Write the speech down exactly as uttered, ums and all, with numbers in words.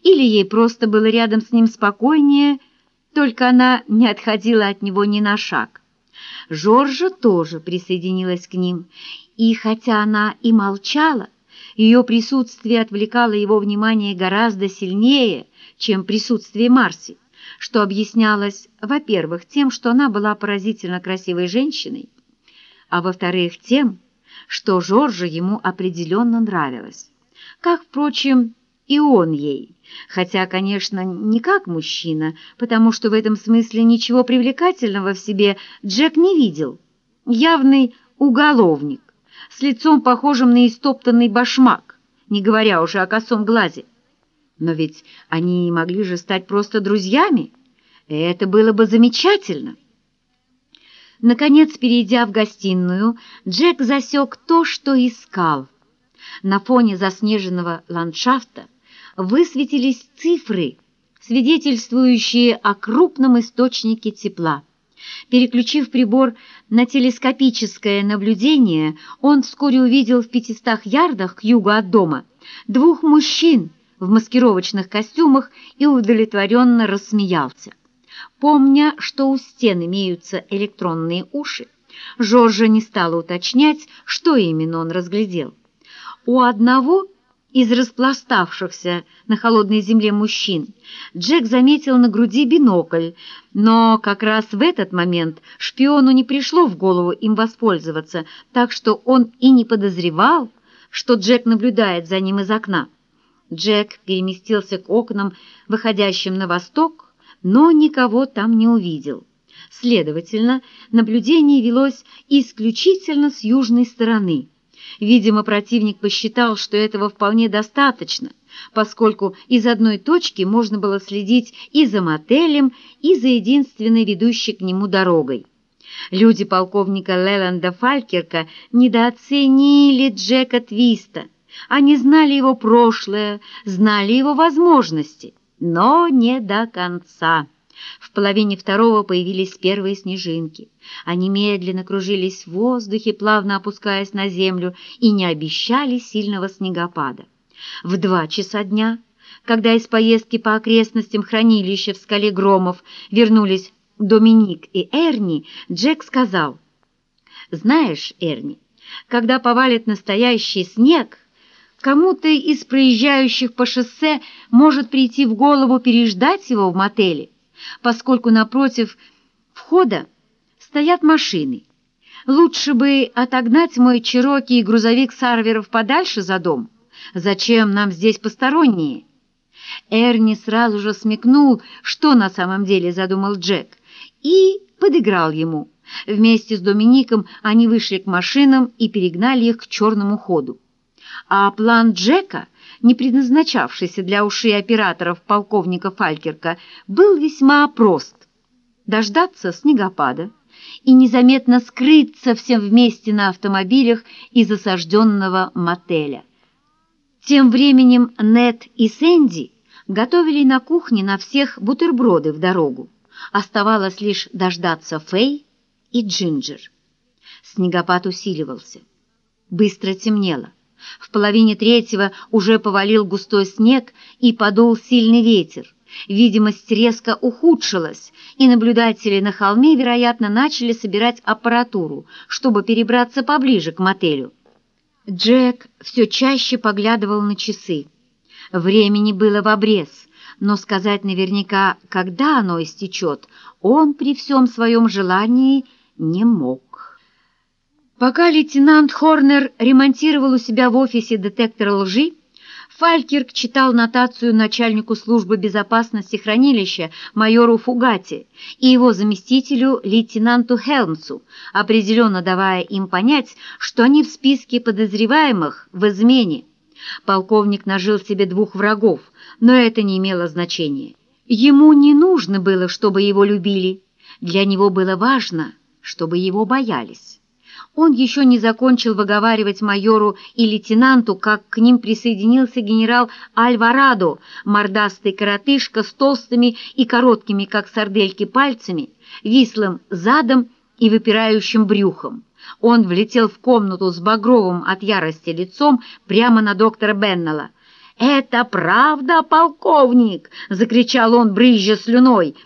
или ей просто было рядом с ним спокойнее, только она не отходила от него ни на шаг. Жоржа тоже присоединилась к ним, и хотя она и молчала, ее присутствие отвлекало его внимание гораздо сильнее, чем присутствие Марси, что объяснялось, во-первых, тем, что она была поразительно красивой женщиной, а во-вторых, тем, что Жоржа ему определенно нравилась, как, впрочем, и он ей, хотя, конечно, не как мужчина, потому что в этом смысле ничего привлекательного в себе Джек не видел. Явный уголовник, с лицом похожим на истоптанный башмак, не говоря уже о косом глазе. Но ведь они могли же стать просто друзьями, и это было бы замечательно. Наконец, перейдя в гостиную, Джек засек то, что искал. На фоне заснеженного ландшафта высветились цифры, свидетельствующие о крупном источнике тепла. Переключив прибор на телескопическое наблюдение, он вскоре увидел в пятистах ярдах к югу от дома двух мужчин в маскировочных костюмах и удовлетворенно рассмеялся. Помня, что у стен имеются электронные уши, Жоржа не стала уточнять, что именно он разглядел. У одного из распластавшихся на холодной земле мужчин Джек заметил на груди бинокль, но как раз в этот момент шпиону не пришло в голову им воспользоваться, так что он и не подозревал, что Джек наблюдает за ним из окна. Джек переместился к окнам, выходящим на восток, но никого там не увидел. Следовательно, наблюдение велось исключительно с южной стороны. Видимо, противник посчитал, что этого вполне достаточно, поскольку из одной точки можно было следить и за мотелем, и за единственной ведущей к нему дорогой. Люди полковника Леланда Фалькирка недооценили Джека Твиста. Они знали его прошлое, знали его возможности, но не до конца. В половине второго появились первые снежинки. Они медленно кружились в воздухе, плавно опускаясь на землю, и не обещали сильного снегопада. В два часа дня, когда из поездки по окрестностям хранилища в скале Громов вернулись Доминик и Эрни, Джек сказал: «Знаешь, Эрни, когда повалит настоящий снег, кому-то из проезжающих по шоссе может прийти в голову переждать его в мотеле, поскольку напротив входа стоят машины. Лучше бы отогнать мой Чероки и грузовик Сарверов подальше за дом. Зачем нам здесь посторонние?» Эрни сразу же смекнул, что на самом деле задумал Джек, и подыграл ему. Вместе с Домиником они вышли к машинам и перегнали их к черному ходу. А план Джека, не предназначавшийся для ушей операторов полковника Фалькирка, был весьма прост: дождаться снегопада и незаметно скрыться всем вместе на автомобилях из осажденного мотеля. Тем временем Нед и Сэнди готовили на кухне на всех бутерброды в дорогу. Оставалось лишь дождаться Фэй и Джинджер. Снегопад усиливался. Быстро темнело. В половине третьего уже повалил густой снег и подул сильный ветер. Видимость резко ухудшилась, и наблюдатели на холме, вероятно, начали собирать аппаратуру, чтобы перебраться поближе к мотелю. Джек все чаще поглядывал на часы. Времени было в обрез, но сказать наверняка, когда оно истечет, он при всем своем желании не мог. Пока лейтенант Хорнер ремонтировал у себя в офисе детектор лжи, Фалькирк читал нотацию начальнику службы безопасности хранилища майору Фугати и его заместителю лейтенанту Хелмсу, определенно давая им понять, что они в списке подозреваемых в измене. Полковник нажил себе двух врагов, но это не имело значения. Ему не нужно было, чтобы его любили. Для него было важно, чтобы его боялись. Он еще не закончил выговаривать майору и лейтенанту, как к ним присоединился генерал Альварадо, мордастый коротышка с толстыми и короткими, как сардельки, пальцами, вислым задом и выпирающим брюхом. Он влетел в комнату с багровым от ярости лицом прямо на доктора Беннелла. «Это правда, полковник?» — закричал он, брызжа слюной.